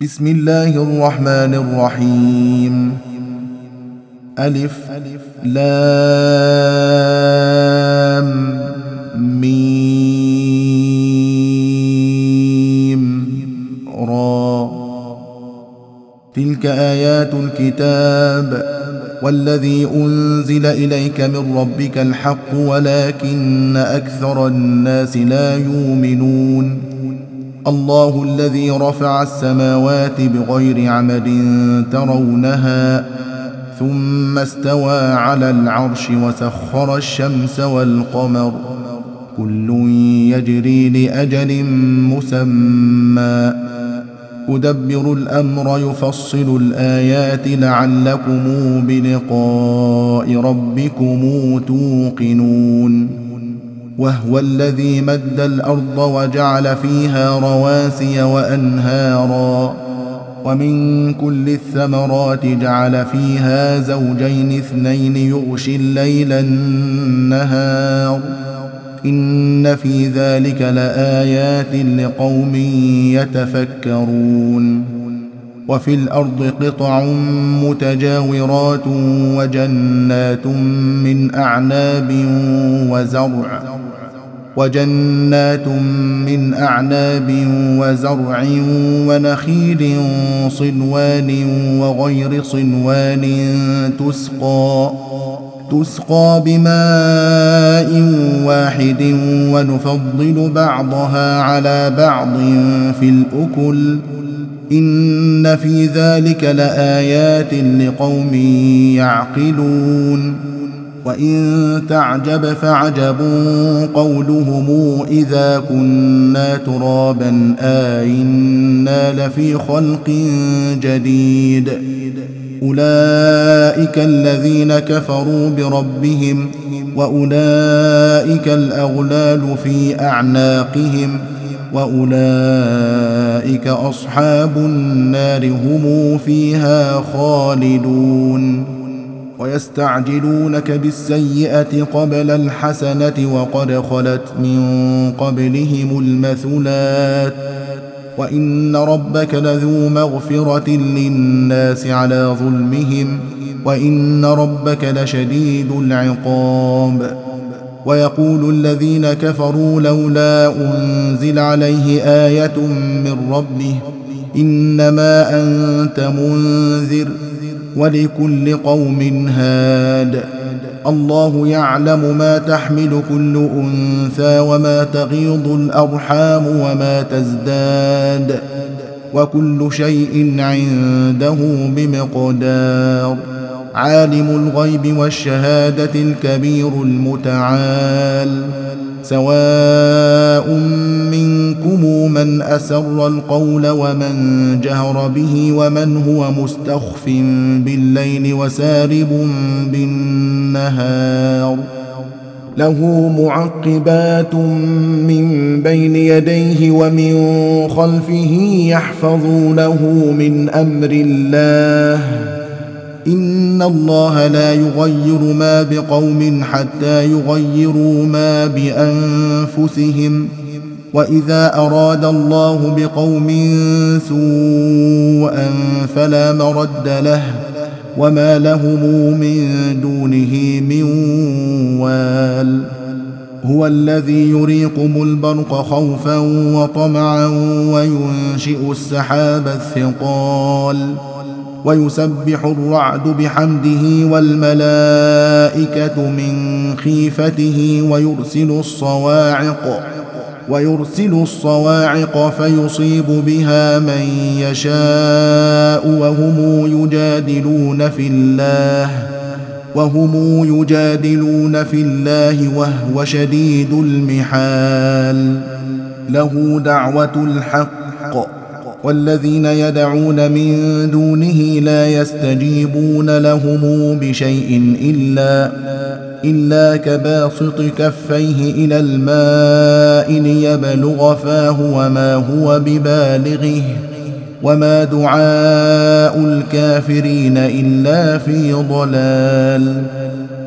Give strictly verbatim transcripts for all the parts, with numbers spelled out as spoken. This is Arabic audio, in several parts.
بسم الله الرحمن الرحيم. ألف لام ميم را. تلك آيات الكتاب والذي أنزل إليك من ربك الحق ولكن أكثر الناس لا يؤمنون. الله الذي رفع السماوات بغير عمد ترونها ثم استوى على العرش وسخر الشمس والقمر كل يجري لأجل مسمى يدبر الأمر يفصل الآيات لعلكم بلقاء ربكم توقنون. وهو الذي مد الأرض وجعل فيها رواسي وأنهارا ومن كل الثمرات جعل فيها زوجين اثنين يغشي الليل النهار إن في ذلك لآيات لقوم يتفكرون. وفي الأرض قطع متجاورات وجنات من أعناب وزرع وجنات من أعناب وزرع ونخيل صنوان وغير صنوان تسقى تسقى بماء واحد ونفضل بعضها على بعض في الأكل إن في ذلك لآيات لقوم يعقلون. وإن تعجب فعجب قولهم إذا كنا ترابا آئنا لفي خلق جديد أولئك الذين كفروا بربهم وأولئك الأغلال في أعناقهم وأولئك أصحاب النار هم فيها خالدون. ويستعجلونك بالسيئة قبل الحسنة وقد خلت من قبلهم المثلات وإن ربك لذو مغفرة للناس على ظلمهم وإن ربك لشديد العقاب. ويقول الذين كفروا لولا أنزل عليه آية من ربه إنما أنت منذر ولكل قوم هاد الله يعلم ما تحمل كل أنثى وما تغيض الأرحام وما تزداد وكل شيء عنده بمقدار. عالم الغيب والشهادة الكبير المتعال سواء منكم من أسر القول ومن جهر به ومن هو مستخف بالليل وسارب بالنهار له معقبات من بين يديه ومن خلفه يحفظونه من أمر الله إن الله لا يغير ما بقوم حتى يغيروا ما بأنفسهم وإذا أراد الله بقوم سوءا فلا مرد له وما لهم من دونه من وال. هو الذي يريكم البرق خوفا وطمعا وينشئ السحاب الثقال ويسبح الرعد بحمده والملائكة من خيفته ويرسل الصواعق ويرسل الصواعق فيصيب بها من يشاء وهم يجادلون في الله وهم يجادلون في الله وهو شديد المحال. له دعوة الحق والذين يدعون من دونه لا يستجيبون لهم بشيء إلا إلا كباسط كفيه إلى الماء ليبلغ فاه وما هو ببالغه وما دعاء الكافرين إلا في ضلال.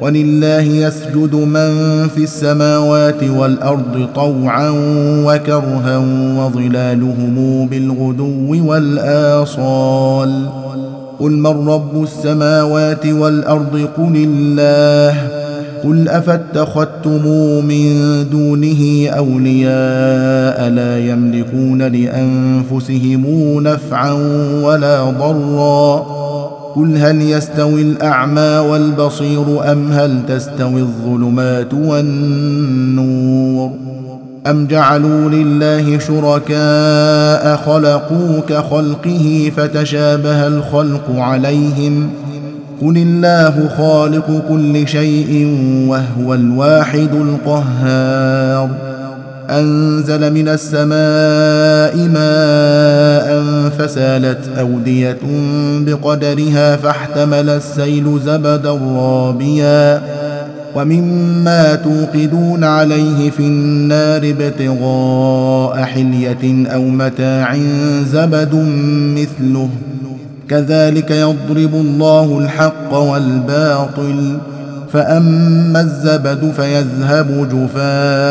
ولله يسجد من في السماوات والأرض طوعا وكرها وظلالهم بالغدو والآصال قل من رب السماوات والأرض قل الله قل أفاتخذتم من دونه أولياء لا يملكون لأنفسهم نفعا ولا ضرا قل هل يستوي الأعمى والبصير أم هل تستوي الظلمات والنور أم جعلوا لله شركاء خلقوا كخلقه فتشابه الخلق عليهم قل الله خالق كل شيء وهو الواحد القهار أنزل من السماء ماء فسالت أودية بقدرها فاحتمل السيل زبدا رابيا ومما توقدون عليه في النار ابتغاء حلية أو متاع زبد مثله كذلك يضرب الله الحق والباطل فأما الزبد فيذهب جفاء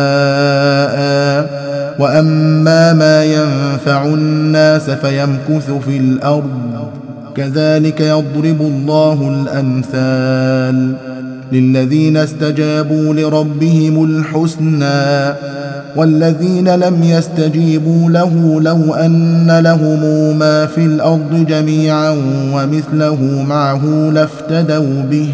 وأما ما ينفع الناس فيمكث في الأرض كذلك يضرب الله الأمثال للذين استجابوا لربهم الحسنى والذين لم يستجيبوا له لو أن لهم ما في الأرض جميعا ومثله معه لافتدوا به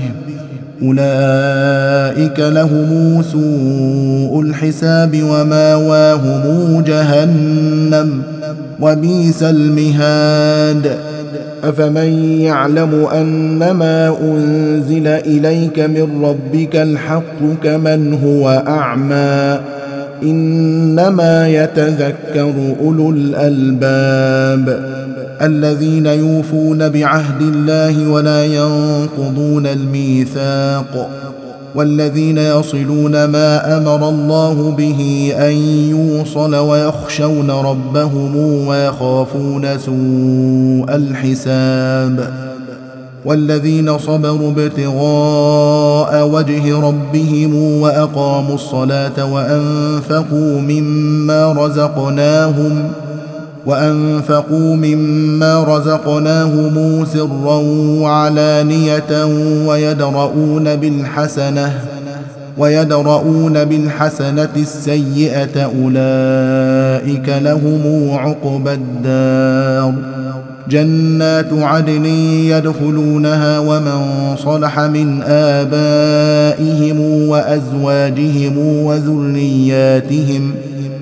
أولئك لهم سوء الحساب وماواهم جهنم وبئس المهاد أفمن يعلم أنما أنزل إليك من ربك الحق كمن هو أعمى إنما يتذكر أولو الألباب الذين يوفون بعهد الله ولا ينقضون الميثاق والذين يصلون ما أمر الله به أن يوصل ويخشون ربهم ويخافون سوء الحساب والذين صبروا ابتغاء وجه ربهم وأقاموا الصلاة وأنفقوا مما رزقناهم وأنفقوا مما رزقناهم سرا وعلانية ويدرؤون بالحسنة ويدرؤون بالحسنة السيئة أولئك لهم عقبى الدار جنات عدن يدخلونها ومن صلح من آبائهم وأزواجهم وذرياتهم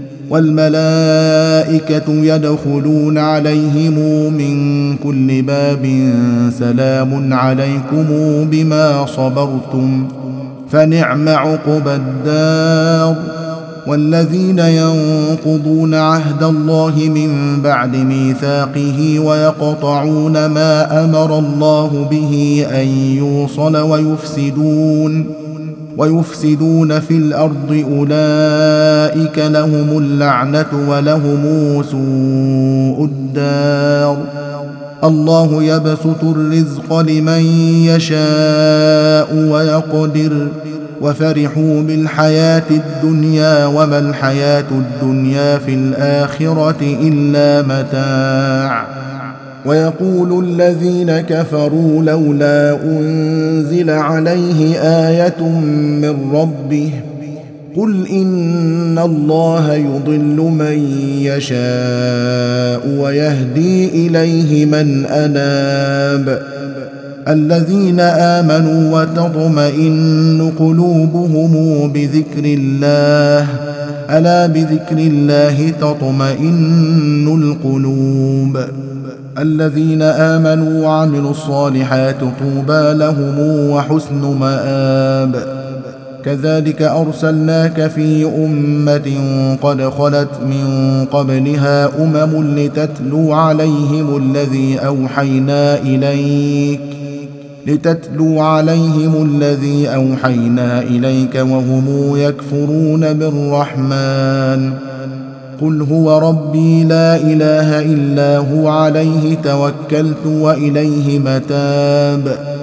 والملائكة يدخلون عليهم من كل باب سلام عليكم بما صبرتم فنعم عقبى الدار والذين ينقضون عهد الله من بعد ميثاقه ويقطعون ما أمر الله به أن يوصل ويفسدون ويفسدون في الأرض أولئك لهم اللعنة ولهم سوء الدار الله يبسط الرزق لمن يشاء ويقدر وفرحوا بالحياة الدنيا وما الحياة الدنيا في الآخرة إلا متاع ويقول الذين كفروا لولا أنزل عليه آية من ربه قل إن الله يضل من يشاء ويهدي إليه من أناب الذين آمنوا وتطمئن قلوبهم بذكر الله ألا بذكر الله تطمئن القلوب الذين آمنوا وعملوا الصالحات طوبى لهم وحسن مآب كذلك أرسلناك في أمة قد خلت من قبلها أمم لتتلو عليهم الذي أوحينا إليك لتتلو عليهم الذي أوحينا إليك وهم يكفرون بالرحمن قل هو ربي لا إله إلا هو عليه توكلت وإليه متاب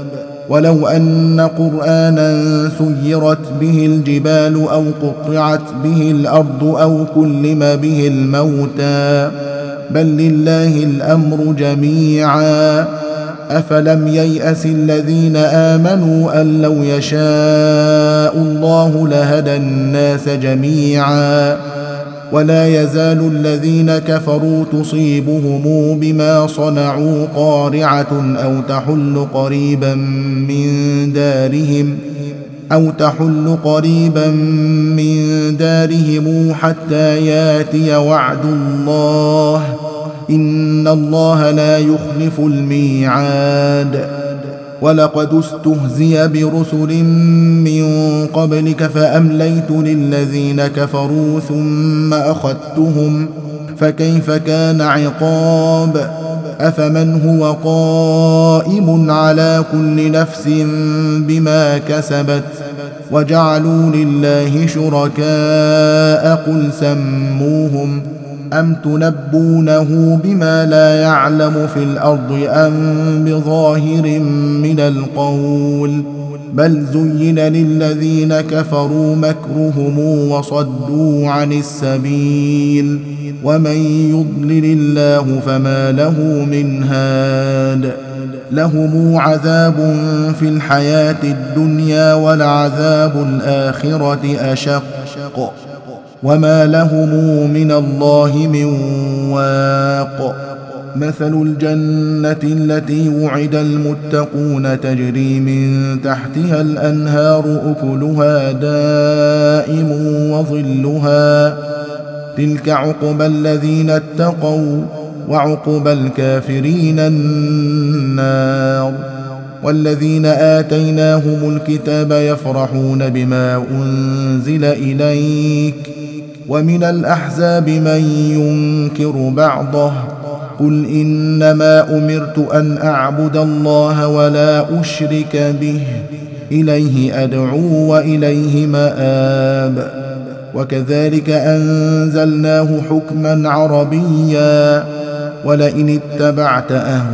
ولو أن قرآنا سيرت به الجبال أو قطعت به الأرض أو كلم به الموتى بل لله الأمر جميعا أفلم ييأس الذين آمنوا أن لو يشاء الله لهدى الناس جميعا ولا يزال الذين كفروا تصيبهم بما صنعوا قارعة أو تحل قريبا من دارهم أو تحل قريبا من دارهم حتى ياتي وعد الله إن الله لا يخلف الميعاد ولقد استهزئ برسل من قبلك فأمليت للذين كفروا ثم أخذتهم فكيف كان عقاب أفمن هو قائم على كل نفس بما كسبت وجعلوا لله شركاء قل سموهم أم تنبونه بما لا يعلم في الأرض أم بظاهر من القول بل زين للذين كفروا مكرهم وصدوا عن السبيل ومن يضلل الله فما له من هاد لهم عذاب في الحياة الدنيا ولعذاب الآخرة أشق وما لهم من الله من واق مثل الجنة التي وعد المتقون تجري من تحتها الأنهار أكلها دائم وظلها تلك عقبى الذين اتقوا وعقبى الكافرين النار والذين آتيناهم الكتاب يفرحون بما أنزل إليك ومن الأحزاب من ينكر بعضه قل إنما أمرت أن أعبد الله ولا أشرك به إليه أدعو وإليه مآب وكذلك أنزلناه حكما عربيا ولئن اتبعت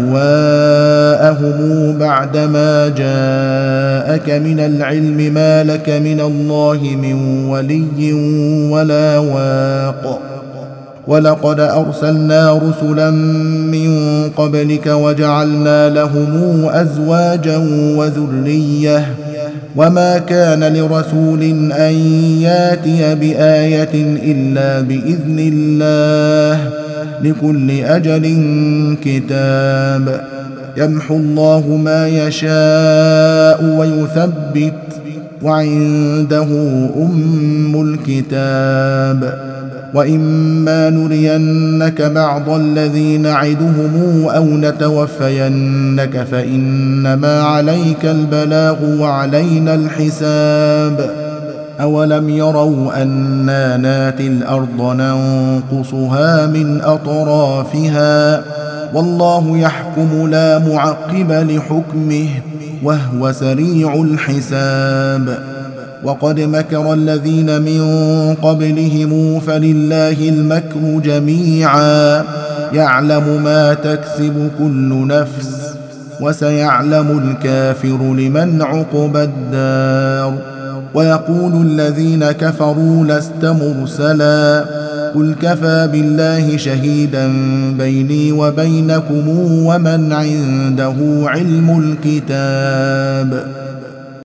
أهواءهم بعدما جاءك من العلم ما لك من الله من ولي ولا واق ولقد أرسلنا رسلا من قبلك وجعلنا لهم أزواجا وذرية وما كان لرسول أن ياتي بآية إلا بإذن الله لكل أجل كتاب يمحو الله ما يشاء ويثبت وعنده أم الكتاب وإما نرينك بعض الذي نعدهم أو نتوفينك فإنما عليك البلاغ وعلينا الحساب أولم يروا أنا ناتي الأرض ننقصها من أطرافها والله يحكم لا معقب لحكمه وهو سريع الحساب وقد مكر الذين من قبلهم فلله المكر جميعا يعلم ما تكسب كل نفس وسيعلم الكافر لمن عقبى الدار ويقول الذين كفروا لست مرسلا قل كفى بالله شهيدا بيني وبينكم ومن عنده علم الكتاب